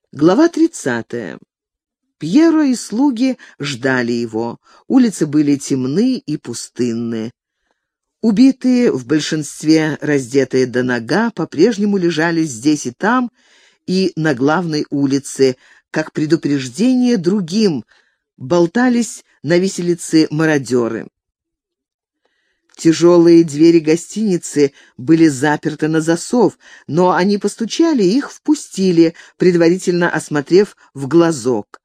Глава 30. Пьеро и слуги ждали его. Улицы были темны и пустынны. Убитые, в большинстве раздетые до нога, по-прежнему лежали здесь и там, и на главной улице, как предупреждение другим, болтались на виселице мародеры. Тяжелые двери гостиницы были заперты на засов, но они постучали и их впустили, предварительно осмотрев в глазок.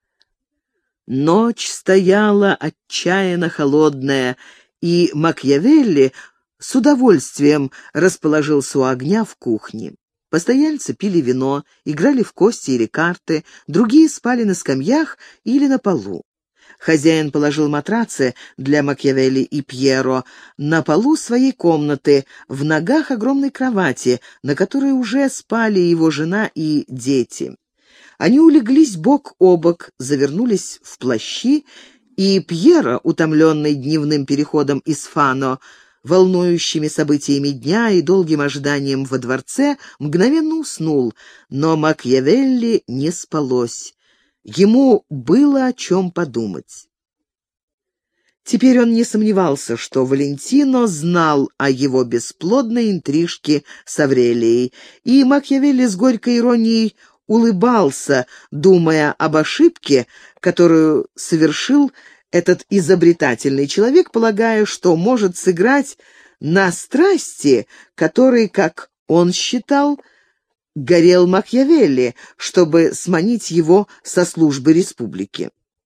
Ночь стояла отчаянно холодная, и Макьявелли с удовольствием расположился у огня в кухне. Постояльцы пили вино, играли в кости или карты, другие спали на скамьях или на полу. Хозяин положил матрацы для Макьявелли и Пьеро на полу своей комнаты, в ногах огромной кровати, на которой уже спали его жена и дети. Они улеглись бок о бок, завернулись в плащи, и Пьеро, утомленный дневным переходом из Фано, волнующими событиями дня и долгим ожиданием во дворце, мгновенно уснул, но Макьявелли не спалось. Ему было о чем подумать. Теперь он не сомневался, что Валентино знал о его бесплодной интрижке с Аврелией, и Макьявелли с горькой иронией улыбался, думая об ошибке, которую совершил этот изобретательный человек, полагая, что может сыграть на страсти, которой, как он считал, горел Макьявелли, чтобы сманить его со службы республики.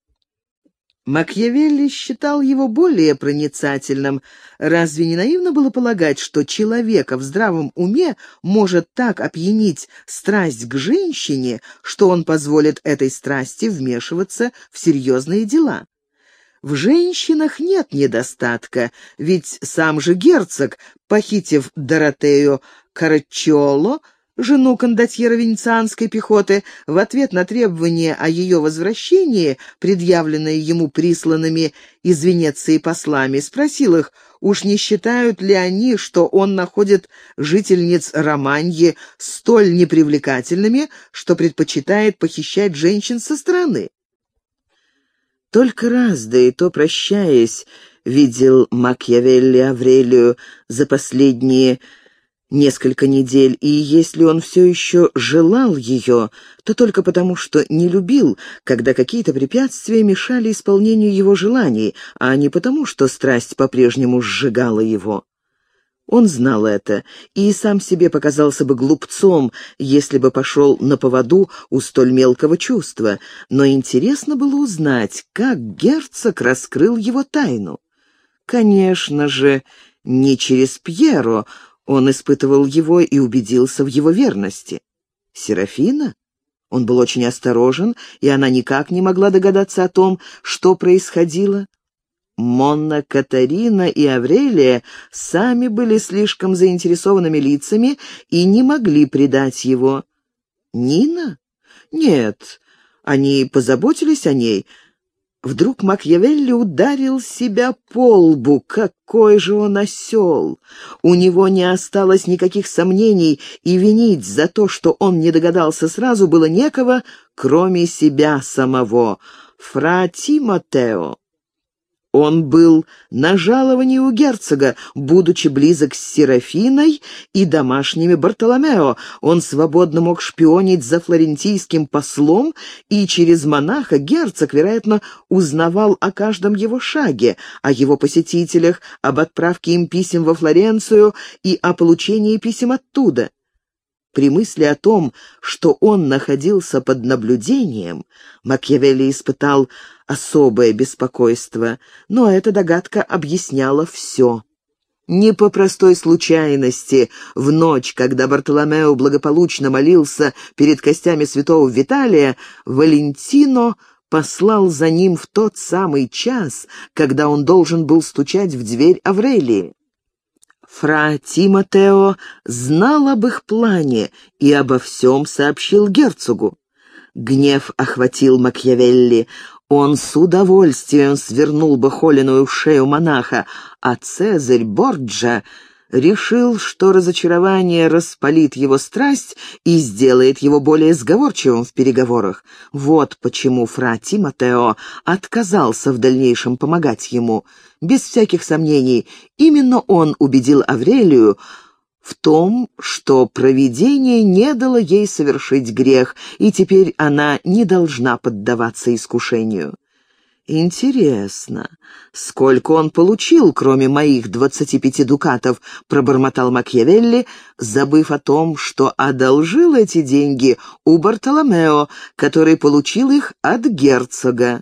Макьявелли считал его более проницательным. Разве не наивно было полагать, что человека в здравом уме может так опьянить страсть к женщине, что он позволит этой страсти вмешиваться в серьезные дела? В женщинах нет недостатка, ведь сам же герцог, похитив Доротею Караччиоло, жену кондотьера венецианской пехоты, в ответ на требование о ее возвращении, предъявленное ему присланными из Венеции послами, спросил их, уж не считают ли они, что он находит жительниц Романьи столь непривлекательными, что предпочитает похищать женщин со стороны. Только раз, да и то прощаясь, видел Макьявелли Аврелию за последние несколько недель, и если он все еще желал ее, то только потому, что не любил, когда какие-то препятствия мешали исполнению его желаний, а не потому, что страсть по-прежнему сжигала его. Он знал это, и сам себе показался бы глупцом, если бы пошел на поводу у столь мелкого чувства, но интересно было узнать, как герцог раскрыл его тайну. Конечно же, не через Пьеро. Он испытывал его и убедился в его верности. Серафина? Он был очень осторожен, и она никак не могла догадаться о том, что происходило. Монна Катарина и Аврелия сами были слишком заинтересованными лицами и не могли предать его. Нина? Нет, они позаботились о ней. Вдруг Макьявелли ударил себя по лбу. Какой же он осел! У него не осталось никаких сомнений, и винить за то, что он не догадался сразу, было некого, кроме себя самого. Фра Тимотео. Он был на жаловании у герцога, будучи близок с Серафиной и домашними Бартоломео. Он свободно мог шпионить за флорентийским послом, и через монаха герцог, вероятно, узнавал о каждом его шаге, о его посетителях, об отправке им писем во Флоренцию и о получении писем оттуда. При мысли о том, что он находился под наблюдением, Макьявелли испытал особое беспокойство, но эта догадка объясняла все. Не по простой случайности, в ночь, когда Бартоломео благополучно молился перед костями святого Виталия, Валентино послал за ним в тот самый час, когда он должен был стучать в дверь Аврелии. Фра Тимотео знал об их плане и обо всем сообщил герцогу. Гнев охватил Макьявелли. Он с удовольствием свернул бы холеную шею монаха, а Цезарь Борджа решил, что разочарование распалит его страсть и сделает его более сговорчивым в переговорах. Вот почему фра Тимотео отказался в дальнейшем помогать ему. Без всяких сомнений, именно он убедил Аврелию в том, что провидение не дало ей совершить грех, и теперь она не должна поддаваться искушению. «Интересно, сколько он получил, кроме моих 25 дукатов?» — пробормотал Макьявелли, забыв о том, что одолжил эти деньги у Бартоломео, который получил их от герцога.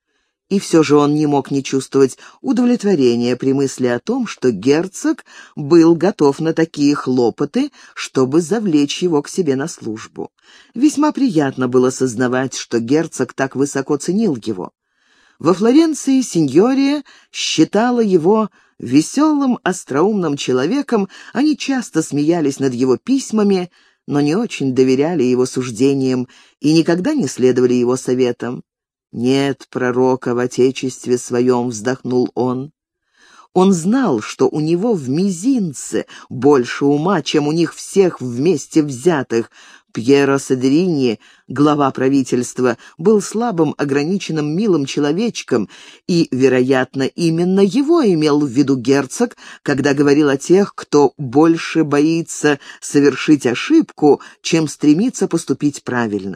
И все же он не мог не чувствовать удовлетворения при мысли о том, что герцог был готов на такие хлопоты, чтобы завлечь его к себе на службу. Весьма приятно было сознавать, что герцог так высоко ценил его. Во Флоренции синьория считала его веселым, остроумным человеком, они часто смеялись над его письмами, но не очень доверяли его суждениям и никогда не следовали его советам. «Нет пророка в отечестве своем», — вздохнул он. Он знал, что у него в мизинце больше ума, чем у них всех вместе взятых. Пьеро Содерини, глава правительства, был слабым, ограниченным, милым человечком, и, вероятно, именно его имел в виду герцог, когда говорил о тех, кто больше боится совершить ошибку, чем стремится поступить правильно.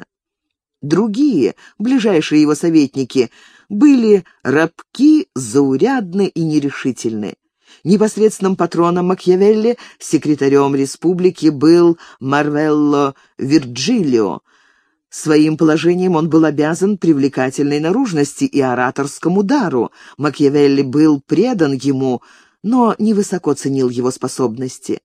Другие, ближайшие его советники, были робки, заурядны и нерешительны. Непосредственным патроном Макьявелли, секретарем республики, был Марвелло Вирджилио. Своим положением он был обязан привлекательной наружности и ораторскому дару. Макьявелли был предан ему, но невысоко ценил его способности.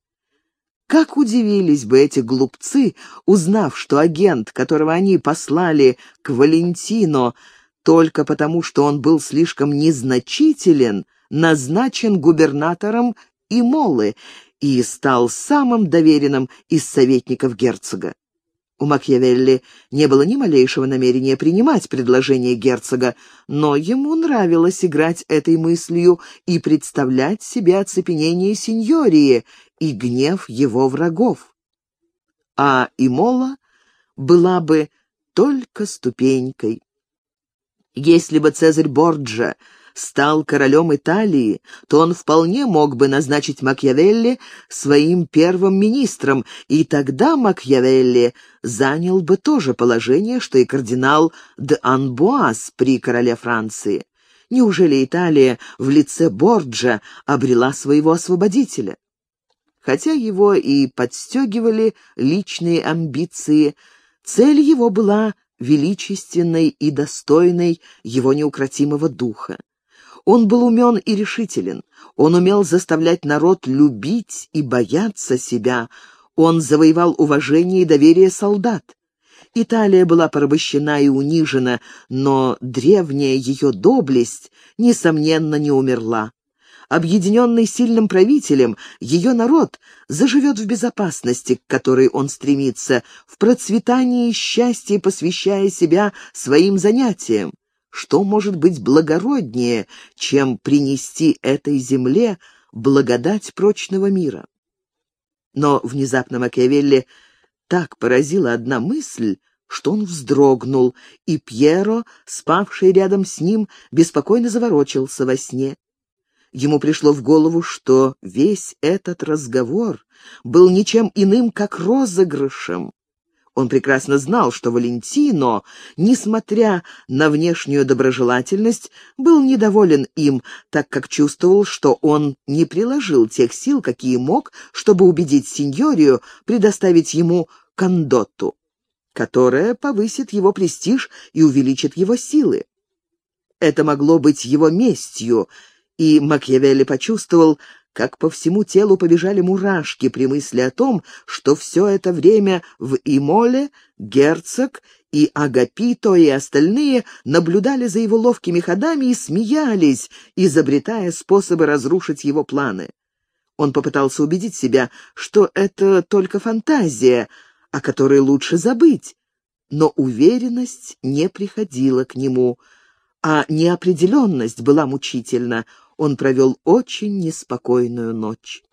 Как удивились бы эти глупцы, узнав, что агент, которого они послали к Валентино только потому, что он был слишком незначителен, назначен губернатором Имолы и стал самым доверенным из советников герцога. У Макьявелли не было ни малейшего намерения принимать предложение герцога, но ему нравилось играть этой мыслью и представлять себе оцепенение синьории и гнев его врагов. А Имола была бы только ступенькой. Если бы Цезарь Борджа стал королем Италии, то он вполне мог бы назначить Макьявелли своим первым министром, и тогда Макьявелли занял бы то же положение, что и кардинал де Анбуаз при короле Франции. Неужели Италия в лице Борджа обрела своего освободителя? Хотя его и подстегивали личные амбиции, цель его была величественной и достойной его неукротимого духа. Он был умен и решителен, он умел заставлять народ любить и бояться себя, он завоевал уважение и доверие солдат. Италия была порабощена и унижена, но древняя ее доблесть, несомненно, не умерла. Объединенный сильным правителем, ее народ заживет в безопасности, к которой он стремится, в процветании и счастье, посвящая себя своим занятиям. Что может быть благороднее, чем принести этой земле благодать прочного мира? Но внезапно Макиавелли так поразила одна мысль, что он вздрогнул, и Пьеро, спавший рядом с ним, беспокойно заворочился во сне. Ему пришло в голову, что весь этот разговор был ничем иным, как розыгрышем. Он прекрасно знал, что Валентино, несмотря на внешнюю доброжелательность, был недоволен им, так как чувствовал, что он не приложил тех сил, какие мог, чтобы убедить синьорию предоставить ему кондотту, которая повысит его престиж и увеличит его силы. Это могло быть его местью, и Макиавелли почувствовал, как по всему телу побежали мурашки при мысли о том, что все это время в Имоле герцог и Агапито и остальные наблюдали за его ловкими ходами и смеялись, изобретая способы разрушить его планы. Он попытался убедить себя, что это только фантазия, о которой лучше забыть, но уверенность не приходила к нему, а неопределенность была мучительна. Он провел очень неспокойную ночь.